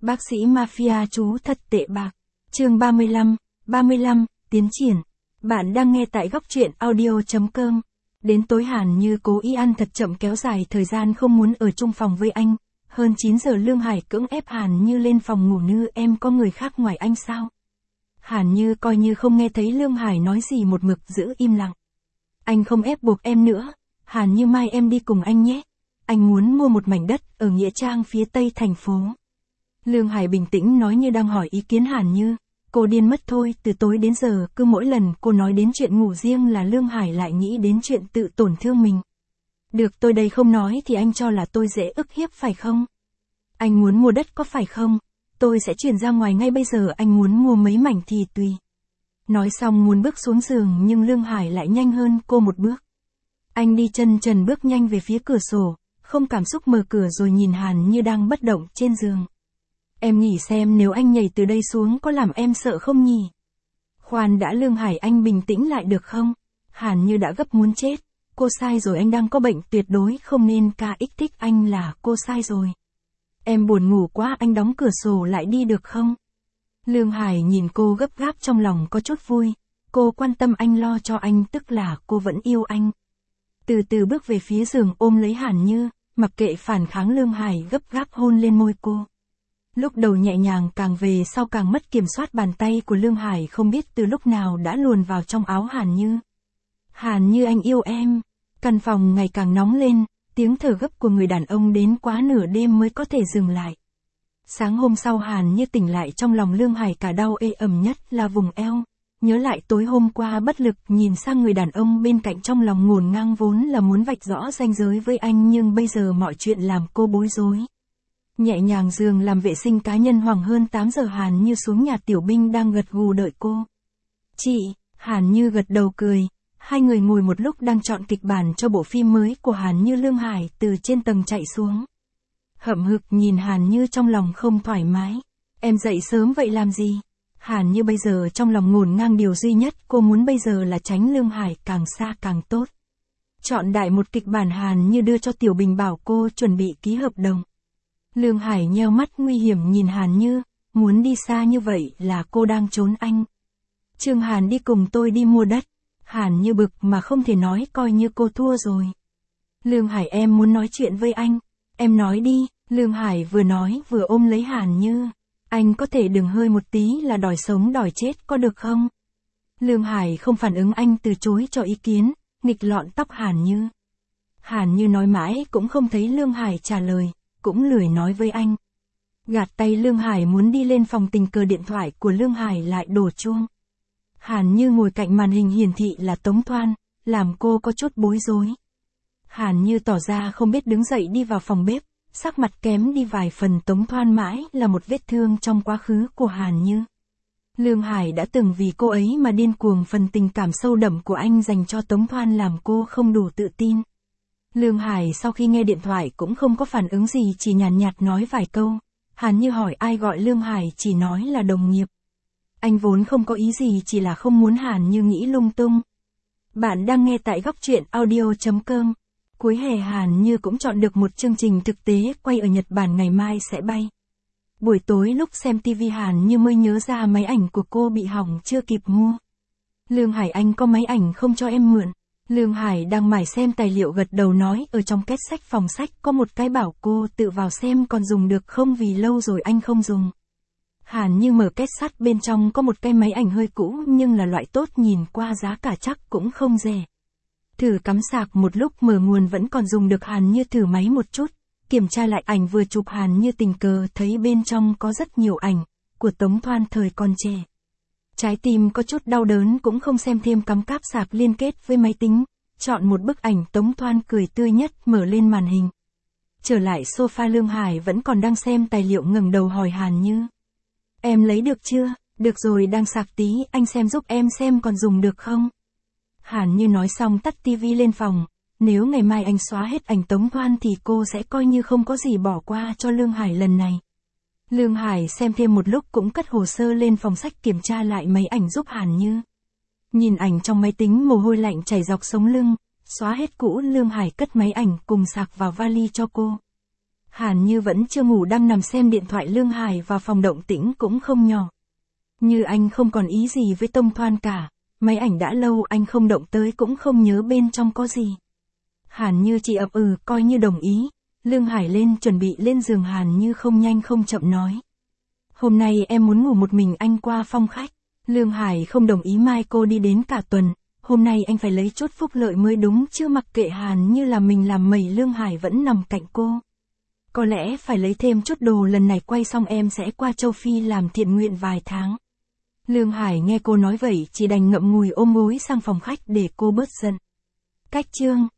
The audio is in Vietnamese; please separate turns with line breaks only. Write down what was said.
Bác sĩ Mafia chú thật tệ bạc. Chương 35, tiến triển. Bạn đang nghe tại góc truyện audio.com. Đến tối Hàn Như cố ý ăn thật chậm kéo dài thời gian không muốn ở chung phòng với anh. Hơn 9 giờ Lương Hải cưỡng ép Hàn Như lên phòng ngủ. Như em có người khác ngoài anh sao? Hàn Như coi như không nghe thấy Lương Hải nói gì, một mực giữ im lặng. Anh không ép buộc em nữa. Hàn Như, mai em đi cùng anh nhé. Anh muốn mua một mảnh đất ở Nghĩa Trang phía tây thành phố. Lương Hải bình tĩnh nói như đang hỏi ý kiến Hàn Như. Cô điên mất thôi, từ tối đến giờ, cứ mỗi lần cô nói đến chuyện ngủ riêng là Lương Hải lại nghĩ đến chuyện tự tổn thương mình. Được, tôi đây không nói thì anh cho là tôi dễ ức hiếp phải không? Anh muốn mua đất có phải không? Tôi sẽ chuyển ra ngoài ngay bây giờ, anh muốn mua mấy mảnh thì tùy. Nói xong muốn bước xuống giường nhưng Lương Hải lại nhanh hơn cô một bước. Anh đi chân trần bước nhanh về phía cửa sổ, không cảm xúc mở cửa rồi nhìn Hàn Như đang bất động trên giường. Em nghĩ xem nếu anh nhảy từ đây xuống có làm em sợ không nhỉ? Khoan đã Lương Hải, anh bình tĩnh lại được không? Hàn Như đã gấp muốn chết. Cô sai rồi, anh đang có bệnh, tuyệt đối không nên kích thích anh, là cô sai rồi. Em buồn ngủ quá, anh đóng cửa sổ lại đi được không? Lương Hải nhìn cô gấp gáp, trong lòng có chút vui. Cô quan tâm anh, lo cho anh, tức là cô vẫn yêu anh. Từ từ bước về phía giường ôm lấy Hàn Như, mặc kệ phản kháng Lương Hải gấp gáp hôn lên môi cô. Lúc đầu nhẹ nhàng, càng về sau càng mất kiểm soát, bàn tay của Lương Hải không biết từ lúc nào đã luồn vào trong áo Hàn Như. Hàn Như, anh yêu em. Căn phòng ngày càng nóng lên, tiếng thở gấp của người đàn ông đến quá nửa đêm mới có thể dừng lại. Sáng hôm sau Hàn Như tỉnh lại, trong lòng Lương Hải cả đau ê ẩm, nhất là vùng eo. Nhớ lại tối hôm qua bất lực nhìn sang người đàn ông bên cạnh, trong lòng ngổn ngang, vốn là muốn vạch rõ ranh giới với anh nhưng bây giờ mọi chuyện làm cô bối rối. Nhẹ nhàng giường làm vệ sinh cá nhân, khoảng hơn 8 giờ Hàn Như xuống nhà Tiểu Binh đang gật gù đợi cô. Chị, Hàn Như gật đầu cười. Hai người ngồi một lúc đang chọn kịch bản cho bộ phim mới của Hàn Như. Lương Hải từ trên tầng chạy xuống. Hậm hực nhìn Hàn Như, trong lòng không thoải mái. Em dậy sớm vậy làm gì? Hàn Như bây giờ trong lòng ngổn ngang, điều duy nhất cô muốn bây giờ là tránh Lương Hải càng xa càng tốt. Chọn đại một kịch bản Hàn Như đưa cho Tiểu Bình, bảo cô chuẩn bị ký hợp đồng. Lương Hải nheo mắt nguy hiểm nhìn Hàn Như, muốn đi xa như vậy là cô đang trốn anh. Trương Hàn, đi cùng tôi đi mua đất. Hàn Như bực mà không thể nói, coi như cô thua rồi. Lương Hải, em muốn nói chuyện với anh. Em nói đi. Lương Hải vừa nói vừa ôm lấy Hàn Như. Anh có thể đừng hơi một tí là đòi sống đòi chết có được không? Lương Hải không phản ứng, anh từ chối cho ý kiến, nghịch lọn tóc Hàn Như. Hàn Như nói mãi cũng không thấy Lương Hải trả lời, cũng lười nói với anh. Gạt tay Lương Hải muốn đi lên phòng, tình cờ điện thoại của Lương Hải lại đổ chuông. Hàn Như ngồi cạnh màn hình hiển thị là Tống Thoan, làm cô có chút bối rối. Hàn Như tỏ ra không biết, đứng dậy đi vào phòng bếp, sắc mặt kém đi vài phần. Tống Thoan mãi là một vết thương trong quá khứ của Hàn Như. Lương Hải đã từng vì cô ấy mà điên cuồng, phần tình cảm sâu đậm của anh dành cho Tống Thoan làm cô không đủ tự tin. Lương Hải sau khi nghe điện thoại cũng không có phản ứng gì, chỉ nhàn nhạt nói vài câu. Hàn Như hỏi ai gọi, Lương Hải chỉ nói là đồng nghiệp. Anh vốn không có ý gì, chỉ là không muốn Hàn Như nghĩ lung tung. Bạn đang nghe tại góc truyện audio.com. Cuối hè Hàn Như cũng chọn được một chương trình thực tế quay ở Nhật Bản, ngày mai sẽ bay. Buổi tối lúc xem TV Hàn Như mới nhớ ra máy ảnh của cô bị hỏng chưa kịp mua. Lương Hải, anh có máy ảnh không cho em mượn? Lương Hải đang mải xem tài liệu gật đầu nói, ở trong két sách phòng sách có một cái, bảo cô tự vào xem còn dùng được không, vì lâu rồi anh không dùng. Hàn Như mở két sắt, bên trong có một cái máy ảnh hơi cũ nhưng là loại tốt, nhìn qua giá cả chắc cũng không rẻ. Thử cắm sạc một lúc, mở nguồn vẫn còn dùng được. Hàn Như thử máy một chút, kiểm tra lại ảnh vừa chụp. Hàn Như tình cờ thấy bên trong có rất nhiều ảnh của Tống Thoan thời còn trẻ. Trái tim có chút đau đớn, cũng không xem thêm, cắm cáp sạc liên kết với máy tính, chọn một bức ảnh Tống Thoan cười tươi nhất, mở lên màn hình. Trở lại sofa, Lương Hải vẫn còn đang xem tài liệu, ngẩng đầu hỏi Hàn Như. Em lấy được chưa? Được rồi, đang sạc tí, anh xem giúp em xem còn dùng được không? Hàn Như nói xong tắt tivi lên phòng. Nếu ngày mai anh xóa hết ảnh Tống Thoan thì cô sẽ coi như không có gì bỏ qua cho Lương Hải lần này. Lương Hải xem thêm một lúc cũng cất hồ sơ lên phòng sách, kiểm tra lại mấy ảnh giúp Hàn Như. Nhìn ảnh trong máy tính, mồ hôi lạnh chảy dọc sống lưng. Xóa hết cũ, Lương Hải cất máy ảnh cùng sạc vào vali cho cô. Hàn Như vẫn chưa ngủ đang nằm xem điện thoại. Lương Hải vào phòng, động tĩnh cũng không nhỏ. Như anh không còn ý gì với Tông Thoan cả, máy ảnh đã lâu anh không động tới cũng không nhớ bên trong có gì. Hàn Như chỉ ậm ừ coi như đồng ý. Lương Hải lên chuẩn bị lên giường. Hàn Như không nhanh không chậm nói. Hôm nay em muốn ngủ một mình anh qua phòng khách. Lương Hải không đồng ý, mai cô đi đến cả tuần, hôm nay anh phải lấy chút phúc lợi mới đúng chứ. Mặc kệ Hàn Như là mình làm mẩy, Lương Hải vẫn nằm cạnh cô. Có lẽ phải lấy thêm chút đồ, lần này quay xong em sẽ qua châu Phi làm thiện nguyện vài tháng. Lương Hải nghe cô nói vậy chỉ đành ngậm ngùi ôm gối sang phòng khách để cô bớt giận. Cách chương